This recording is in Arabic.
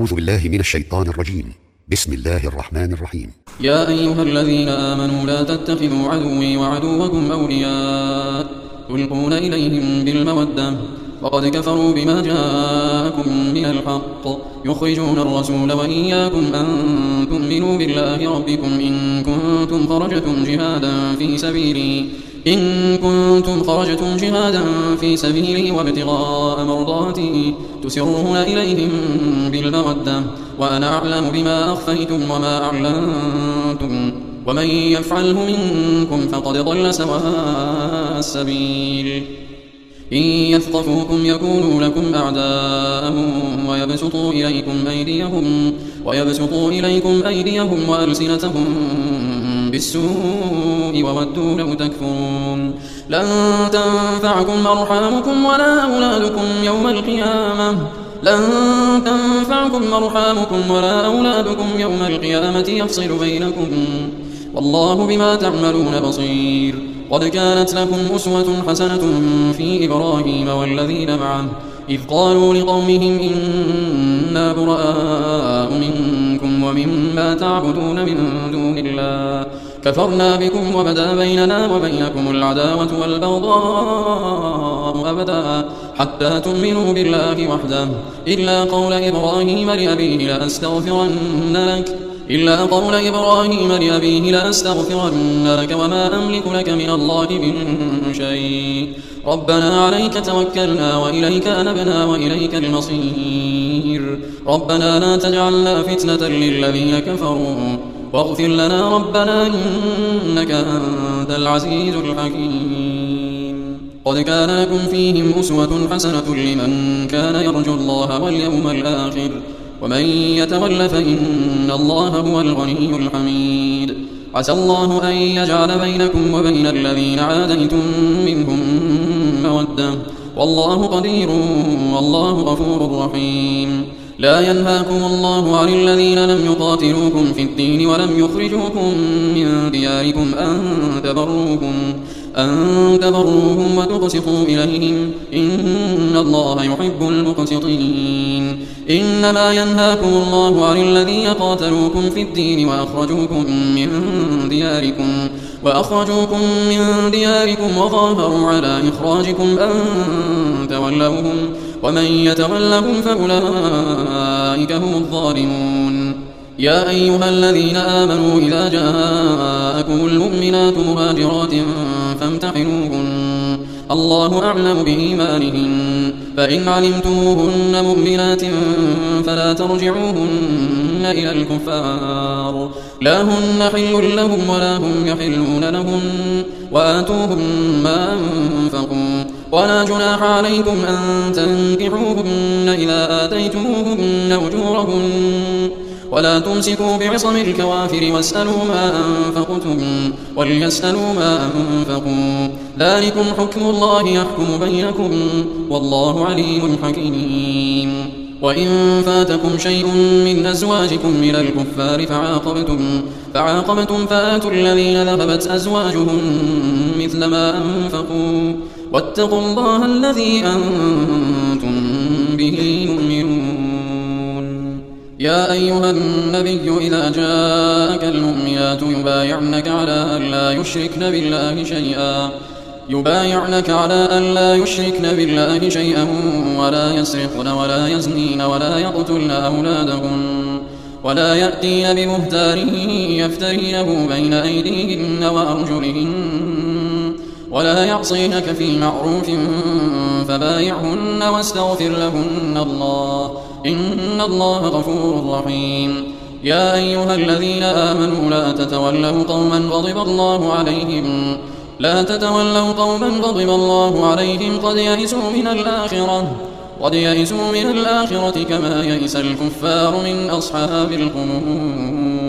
أعوذ بالله من الشيطان الرجيم. بسم الله الرحمن الرحيم. يا أيها الذين آمنوا لا تتخذوا عدوي وعدوكم أولياء تلقون إليهم بالمودة وقد كفروا بما جاءكم من الحق يخرجون الرسول وإياكم أن تؤمنوا بالله ربكم إن كنتم خرجتم جهادا في سبيلي وابتغاء مرضاتي تسرون إليهم بالمودة وأنا أعلم بما أخفيتم وما أعلنتم ومن يفعله منكم فقد ضل سواء السبيل إن يثقفوكم يكونوا لكم أعداء ويبسطوا إليكم أيديهم وألسنتهم بالسوء وودوا لو تكفرون لن تنفعكم أرحامكم ولا أولادكم يوم القيامة يفصل بينكم والله بما تعملون بصير قد كانت لكم أسوة حسنة في إبراهيم والذين معه إذ قالوا لقومهم إنا براء منكم ومما تعبدون من دون الله كفرنا بكم وبدا بيننا وبينكم العداوة والبغضاء أبدا حتى تؤمنوا بالله وحده إلا قول إبراهيم لأبيه لأستغفرن لك وما أملك لك من الله من شيء ربنا عليك توكلنا وإليك أنبنا وإليك المصير ربنا لا تجعلنا فتنة للذين كفروا واغفر لنا ربنا إنك أنت العزيز الحكيم قد كان لكم فيهم أسوة حسنة لمن كان يرجو الله واليوم الآخر ومن يتول فإن الله هو الغني الحميد عسى الله أن يجعل بينكم وبين الذين عاديتم منهم مودة والله قدير والله غفور رحيم لا ينهاكم الله عن الذين لم يقاتلوكم في الدين ولم يخرجوكم من دياركم أن تبروهم وتقسطوا إليهم إن الله يحب المقسطين إنما ينهاكم الله عن الذين قاتلوكم في الدين وأخرجوكم من دياركم وظاهروا على إخراجكم أن تولوهم ومن يتولهم فأولئك هم الظالمون يا أيها الذين آمنوا إذا جاءكم المؤمنات مهاجرات فامتحنوهن الله أعلم بإيمانهن فإن علمتموهن مؤمنات فلا ترجعوهن إلى الكفار لا هن حل لهم ولا هم يحلون لهم وآتوهم ما أنفقوا ولا جناح عليكم أن تنكحوهن إذا آتيتموهن أجورهن ولا تمسكوا بعصم الكوافر واسألوا ما أنفقتم وليسألوا ما أنفقوا ذلكم حكم الله يحكم بينكم والله عليم حكيم وإن فاتكم شيء من أزواجكم من الكفار فعاقبتم فآتوا الذين ذهبت أزواجهم مثل ما أنفقوا واتقوا الله الذي أنتم به مؤمنون يا أيها النبي إذا جاءك المؤمنات يبايعنك على أن لا يشركن بالله شيئا ولا يسرقن ولا يزنين ولا يقتلن أولادهن ولا يأتين ببهتان يفترينه بين أيديهن وأرجلهن ولا يعصينك في معروف فبايعهن واستغفر لهن الله إن الله غفور رحيم يا أيها الذين آمنوا لا تتولوا قوما غضب الله عليهم قد يئسوا من الآخرة كما يئس الكفار من أصحاب القبور